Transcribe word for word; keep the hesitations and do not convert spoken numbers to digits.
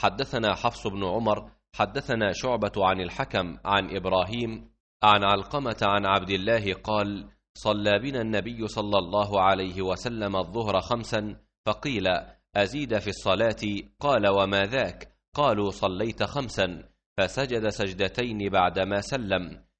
حدثنا حفص بن عمر حدثنا شعبة عن الحكم عن إبراهيم عن علقمة عن عبد الله قال: صلى بنا النبي صلى الله عليه وسلم الظهر خمسا، فقيل: أزيد في الصلاة؟ قال: وما ذاك؟ قالوا: صليت خمسا. فسجد سجدتين بعدما سلم،